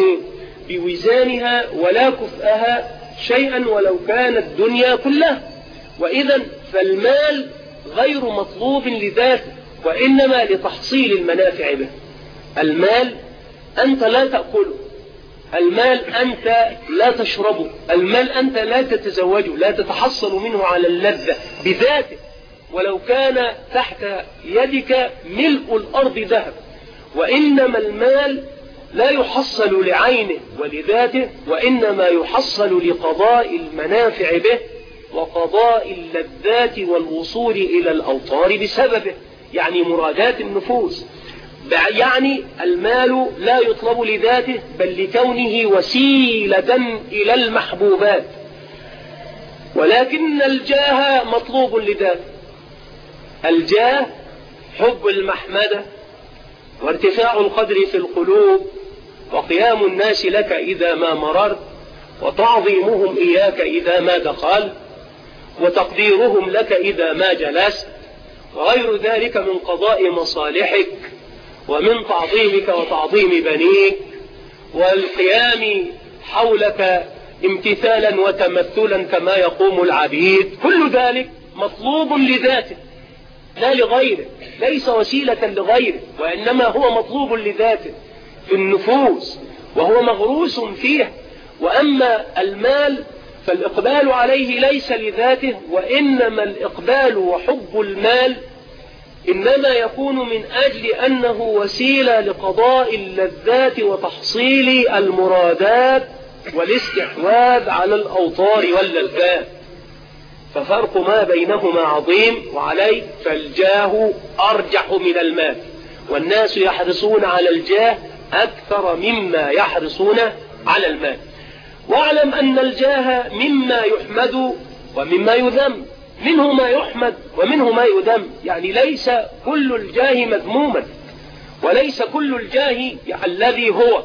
بوزانها ولا كفءها شيئا ولو كانت الدنيا كلها. وإذا فالمال غير مطلوب لذاته وإنما لتحصيل المنافع به. المال أنت لا تأكله، المال أنت لا تشربه، المال أنت لا تتزوجه، لا تتحصل منه على اللذة بذاته ولو كان تحت يدك ملء الأرض ذهب، وإنما المال لا يحصل لعينه ولذاته وإنما يحصل لقضاء المنافع به وقضاء اللذات والوصول إلى الأوطار بسببه، يعني مرادات النفوس. يعني المال لا يطلب لذاته بل لكونه وسيلة إلى المحبوبات، ولكن الجاه مطلوب لذاته. الجاه حب المحمدة وارتفاع القدر في القلوب وقيام الناس لك إذا ما مررت وتعظيمهم إياك إذا ما دخلت وتقديرهم لك إذا ما جلست وغير ذلك من قضاء مصالحك ومن تعظيمك وتعظيم بنيك والقيام حولك امتثالا وتمثلا كما يقوم العبيد. كل ذلك مطلوب لذاته لا لغيره، ليس وسيلة لغيره وإنما هو مطلوب لذاته في النفوس وهو مغروس فيه. وأما المال فالإقبال عليه ليس لذاته وإنما الإقبال وحب المال إنما يكون من أجل أنه وسيلة لقضاء اللذات وتحصيل المرادات والاستحواذ على الأوطار واللذات، ففرق ما بينهما عظيم. وعليه فالجاه أرجح من المال، والناس يحرصون على الجاه أكثر مما يحرصون على المال. واعلم أن الجاه مما يحمد ومما يذم، منه ما يحمد ومنه ما يذم، يعني ليس كل الجاه مذموما وليس كل الجاه الذي هو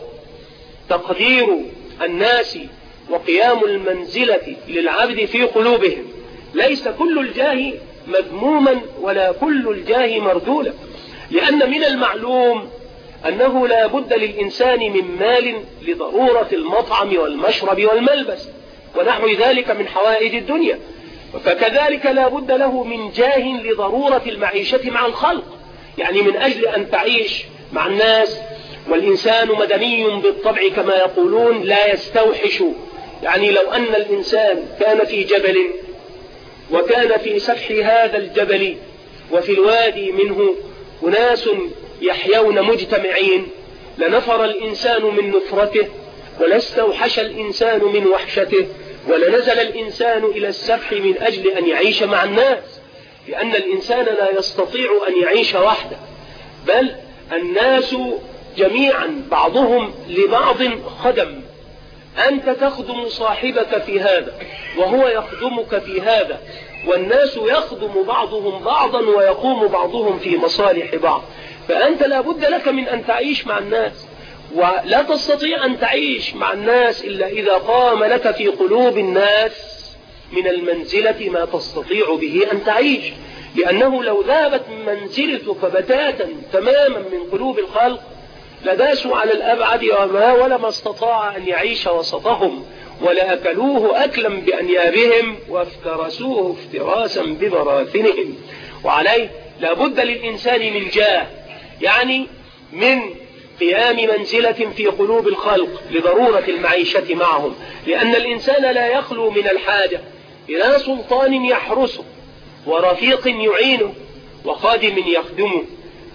تقدير الناس وقيام المنزلة للعبد في قلوبهم، ليس كل الجاه مذموما ولا كل الجاه مردولا، لأن من المعلوم أنه لا بد للإنسان من مال لضرورة المطعم والمشرب والملبس ونحو ذلك من حوائج الدنيا، فكذلك لا بد له من جاه لضرورة المعيشة مع الخلق، يعني من أجل أن تعيش مع الناس. والإنسان مدني بالطبع كما يقولون لا يستوحش، يعني لو أن الإنسان كان في جبل وكان في سفح هذا الجبل وفي الوادي منه أناس يحيون مجتمعين لنفر الإنسان من نفرته ولاستوحش الإنسان من وحشته ولنزل الإنسان إلى السفح من أجل أن يعيش مع الناس، لأن الإنسان لا يستطيع أن يعيش وحده، بل الناس جميعا بعضهم لبعض خدم، أنت تخدم صاحبك في هذا وهو يخدمك في هذا، والناس يخدم بعضهم بعضا ويقوم بعضهم في مصالح بعض. فأنت لا بد لك من أن تعيش مع الناس، ولا تستطيع أن تعيش مع الناس إلا إذا قام لك في قلوب الناس من المنزلة ما تستطيع به أن تعيش. لأنه لو ذهبت منزلتك بتاتا تماما من قلوب الخلق لداسوا على الأبعد وما ولما استطاع أن يعيش وسطهم، ولأكلوه أكلا بأنيابهم وافترسوه افتراسا ببراثنهم. وعليه لابد للإنسان من جاه، يعني من قيام منزلة في قلوب الخلق لضرورة المعيشة معهم، لأن الإنسان لا يخلو من الحاجة إلى سلطان يحرسه ورفيق يعينه وخادم يخدمه،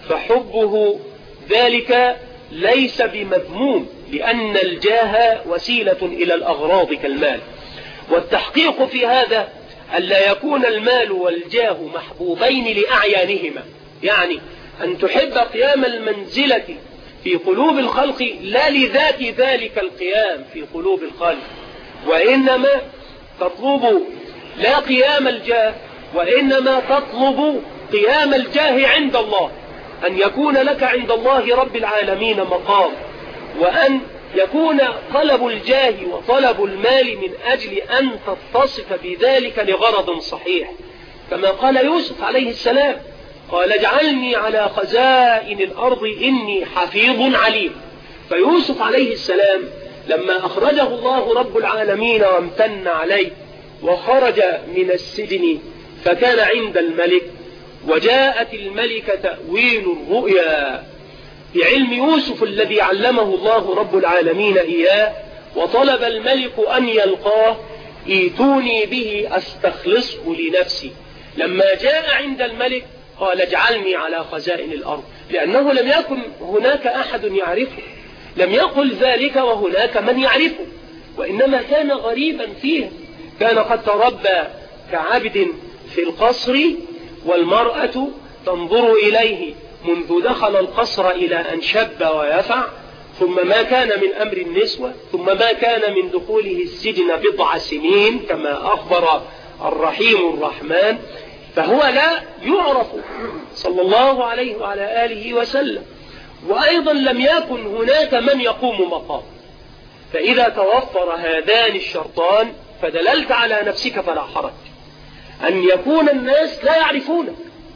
فحبه ذلك ليس بمذموم، لأن الجاه وسيلة إلى الأغراض كالمال. والتحقيق في هذا ألا يكون المال والجاه محبوبين لأعيانهما، يعني أن تحب قيام المنزلة في قلوب الخلق لا لذات ذلك القيام في قلوب الخلق، وإنما تطلب لا قيام الجاه، وإنما تطلب قيام الجاه عند الله، أن يكون لك عند الله رب العالمين مقام، وأن يكون طلب الجاه وطلب المال من أجل أن تتصف بذلك لغرض صحيح، كما قال يوسف عليه السلام: قال اجعلني على خزائن الأرض إني حفيظ عليم. فيوسف عليه السلام لما أخرجه الله رب العالمين وامتن عليه وخرج من السجن فكان عند الملك، وجاءت الملكة تأويل الرؤيا بعلم يوسف الذي علمه الله رب العالمين إياه، وطلب الملك أن يلقاه: ايتوني به أستخلصه لنفسي. لما جاء عند الملك قال اجعلني على خزائن الأرض، لأنه لم يكن هناك أحد يعرفه، لم يقل ذلك وهناك من يعرفه، وإنما كان غريبا فيه، كان قد تربى كعبد في القصر، والمرأة تنظر إليه منذ دخل القصر إلى أن شب ويفع، ثم ما كان من أمر النسوة، ثم ما كان من دخوله السجن بضع سنين كما أخبر الرحيم الرحمن، فهو لا يعرف صلى الله عليه وعلى آله وسلم، وأيضا لم يكن هناك من يقوم مقام. فإذا توفر هذان الشرطان فدللت على نفسك فلا حرج، أن يكون الناس لا يعرفونك،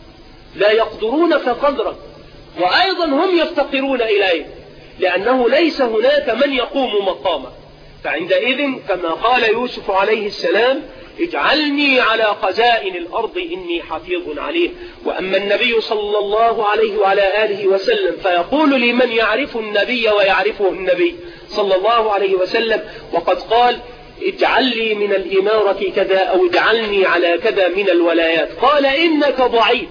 لا يقدرونك قدرك، وأيضا هم يفتقرون إليك، لأنه ليس هناك من يقوم مقامك. فعندئذ كما قال يوسف عليه السلام: اجعلني على خزائن الأرض إني حفيظ عليه. وأما النبي صلى الله عليه وعلى آله وسلم فيقول لمن يعرف النبي ويعرفه النبي صلى الله عليه وسلم، وقد قال: اجعل لي من الإمارة كذا، أو اجعلني على كذا من الولايات، قال: إنك ضعيف،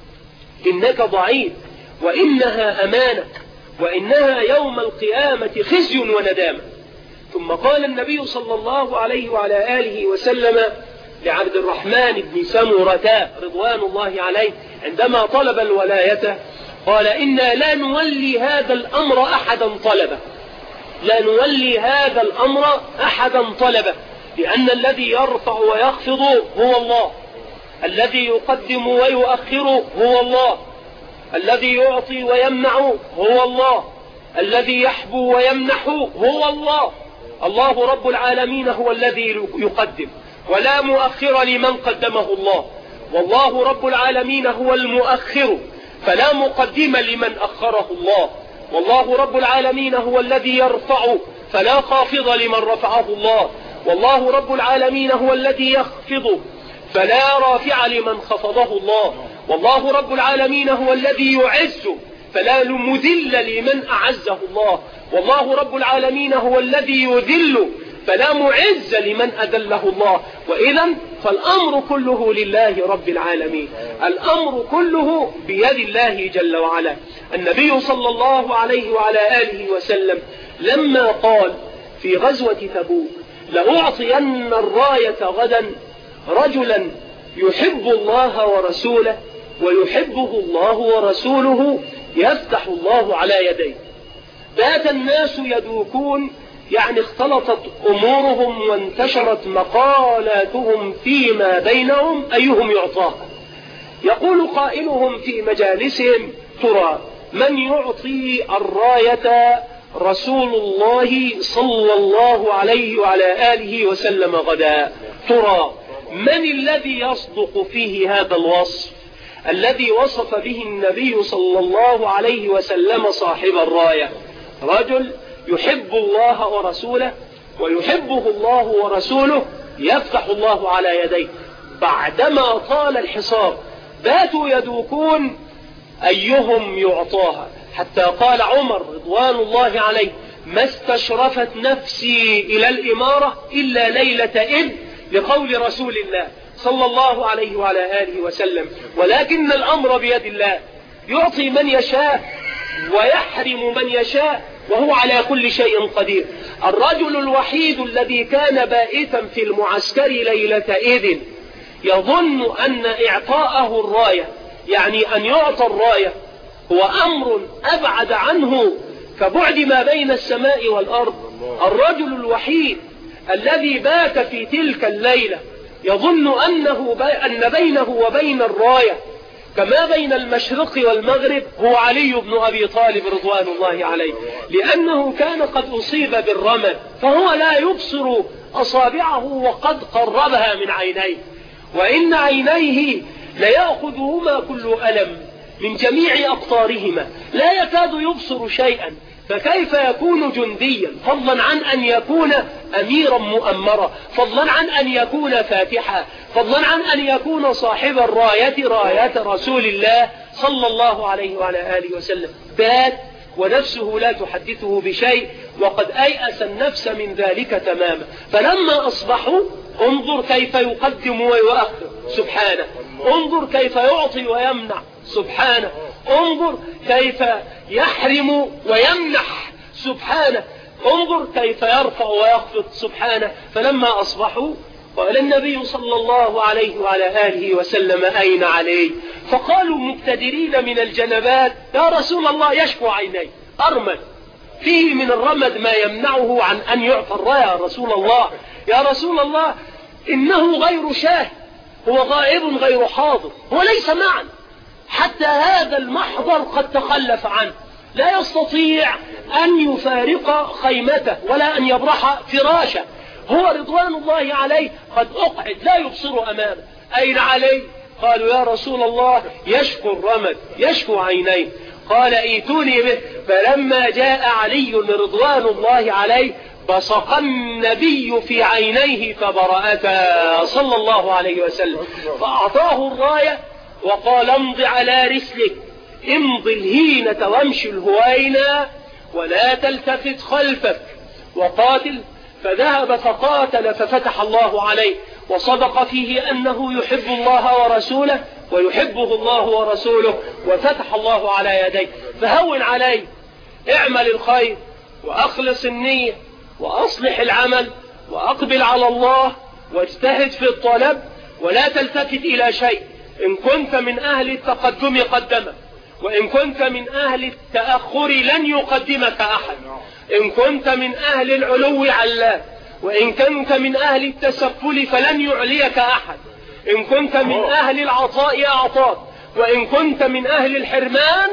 إنك ضعيف، وإنها أمانة، وإنها يوم القيامة خزي وندامة. ثم قال النبي صلى الله عليه وعلى آله وسلم لعبد الرحمن بن سمرة رضوان الله عليه عندما طلب الولاية، قال: إنا لا نولي هذا الأمر أحدا طلبه، لا نولي هذا الأمر أحدا طلبه، لأن الذي يرفع ويخفض هو الله، الذي يقدم ويؤخر هو الله، الذي يعطي ويمنع هو الله، الذي يحبو ويمنح هو الله. الله رب العالمين هو الذي يقدم، ولا مؤخر لمن قدمه الله، والله رب العالمين هو المؤخر، فلا مقدم لمن أخره الله، والله رب العالمين هو الذي يرفع، فلا خافض لمن رفعه الله، والله رب العالمين هو الذي يخفض، فلا رافع لمن خفضه الله، والله رب العالمين هو الذي يعز، فلا مذل لمن أعزه الله، والله رب العالمين هو الذي يذل، فلا معز لمن أذله الله. وإذا فالأمر كله لله رب العالمين، الأمر كله بيد الله جل وعلا. النبي صلى الله عليه وعلى آله وسلم لما قال في غزوة تبوك: لأعطين الراية غدا رجلا يحب الله ورسوله ويحبه الله ورسوله يفتح الله على يديه، بات الناس يدوكون، يعني اختلطت أمورهم وانتشرت مقالاتهم فيما بينهم أيهم يعطاها. يقول قائلهم في مجالسهم: ترى من يعطي الراية رسول الله صلى الله عليه وعلى آله وسلم غدا؟ ترى من الذي يصدق فيه هذا الوصف؟ الذي وصف به النبي صلى الله عليه وسلم صاحب الراية. رجل يحب الله ورسوله ويحبه الله ورسوله، يفتح الله على يديه بعدما طال الحصار، باتوا يدوكون أيهم يعطاها، حتى قال عمر رضوان الله عليه: ما استشرفت نفسي إلى الإمارة إلا ليلة إذ، لقول رسول الله صلى الله عليه وعلى آله وسلم. ولكن الأمر بيد الله، يعطي من يشاء ويحرم من يشاء، وهو على كل شيء قدير. الرجل الوحيد الذي كان بائتا في المعسكر ليلة إذن يظن أن إعطاءه الراية، يعني أن يعطى الراية، هو أمر أبعد عنه كبعد ما بين السماء والأرض. الرجل الوحيد الذي بات في تلك الليلة يظن أنه بي أن بينه وبين الراية كما بين المشرق والمغرب هو علي بن أبي طالب رضوان الله عليه، لأنه كان قد أصيب بالرمد، فهو لا يبصر أصابعه وقد قربها من عينيه، وإن عينيه ليأخذهما كل ألم من جميع أقطارهما، لا يكاد يبصر شيئا، فكيف يكون جنديا، فضلا عن أن يكون أميرا مؤمرا، فضلا عن أن يكون فاتحا، فضلا عن أن يكون صاحب الراية راية رسول الله صلى الله عليه وعلى آله وسلم. بات ونفسه لا تحدثه بشيء، وقد أيأس النفس من ذلك تماما. فلما أصبحوا انظر كيف يقدم ويؤخر سبحانه، انظر كيف يعطي ويمنع سبحانه، انظر كيف يحرم ويمنح سبحانه، انظر كيف يرفع ويخفض سبحانه. فلما أصبحوا قال النبي صلى الله عليه وعلى آله وسلم: أين علي؟ فقالوا مبتدرين من الجنبات: يا رسول الله يشكو عيني، أرمد فيه من الرمد ما يمنعه عن أن يعطى الراية. يا رسول الله يا رسول الله إنه غير شاهد، هو غائب غير حاضر، هو ليس معنا، حتى هذا المحضر قد تخلف عنه، لا يستطيع أن يفارق خيمته ولا أن يبرح فراشه، هو رضوان الله عليه قد أقعد لا يبصر أمامه. أين علي؟ قالوا: يا رسول الله يشكو الرمد، يشكو عينيه. قال: ايتوني به. فلما جاء علي رضوان الله عليه بصق النبي في عينيه فبرأتا صلى الله عليه وسلم، فأعطاه الراية وقال: امض على رسلك، امض الهينة وامشي الهوينة ولا تلتفت خلفك، وقاتل. فذهب فقاتل ففتح الله عليه، وصدق فيه أنه يحب الله ورسوله ويحبه الله ورسوله، وفتح الله على يديه. فهون عليه، اعمل الخير وأخلص النية وأصلح العمل وأقبل على الله واجتهد في الطلب ولا تلتفت إلى شيء. إن كنت من أهل التقدم قدمك، وإن كنت من أهل التأخر لن يقدمك أحد، إن كنت من أهل العلو علاك، وإن كنت من أهل التسفل فلن يعليك أحد، إن كنت من أهل العطاء أعطاك، وإن كنت من أهل الحرمان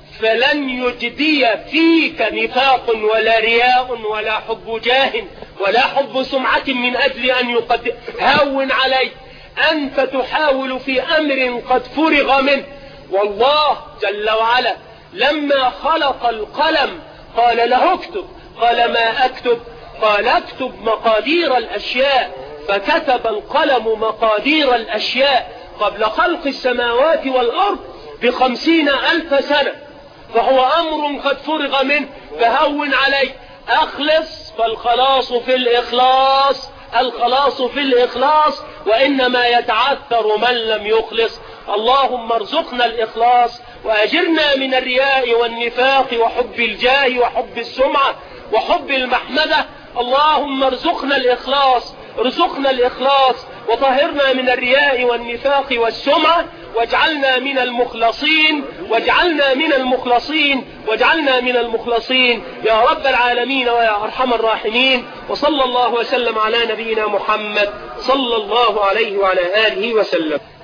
فلن يجدي فيك نفاق ولا رياء ولا حب جاه ولا حب سمعة من أجل أن يقدم. هون عليك، أنت تحاول في أمر قد فرغ منه، والله جل وعلا لما خلق القلم قال له اكتب، قال: ما أكتب؟ قال: اكتب مقادير الأشياء، فكتب القلم مقادير الأشياء قبل خلق السماوات والأرض بخمسين ألف سنة، فهو أمر قد فرغ منه. فهون عليك، أخلص، فالخلاص في الإخلاص، الخلاص في الإخلاص، وإنما يتعثر من لم يخلص. اللهم ارزقنا الإخلاص وأجرنا من الرياء والنفاق وحب الجاه وحب السمعة وحب المحمدة. اللهم ارزقنا الإخلاص، ارزقنا الإخلاص وطهرنا من الرياء والنفاق والسمعة، واجعلنا من المخلصين، واجعلنا من المخلصين، واجعلنا من المخلصين يا رب العالمين ويا أرحم الراحمين. وصلى الله وسلم على نبينا محمد صلى الله عليه وعلى آله وسلم.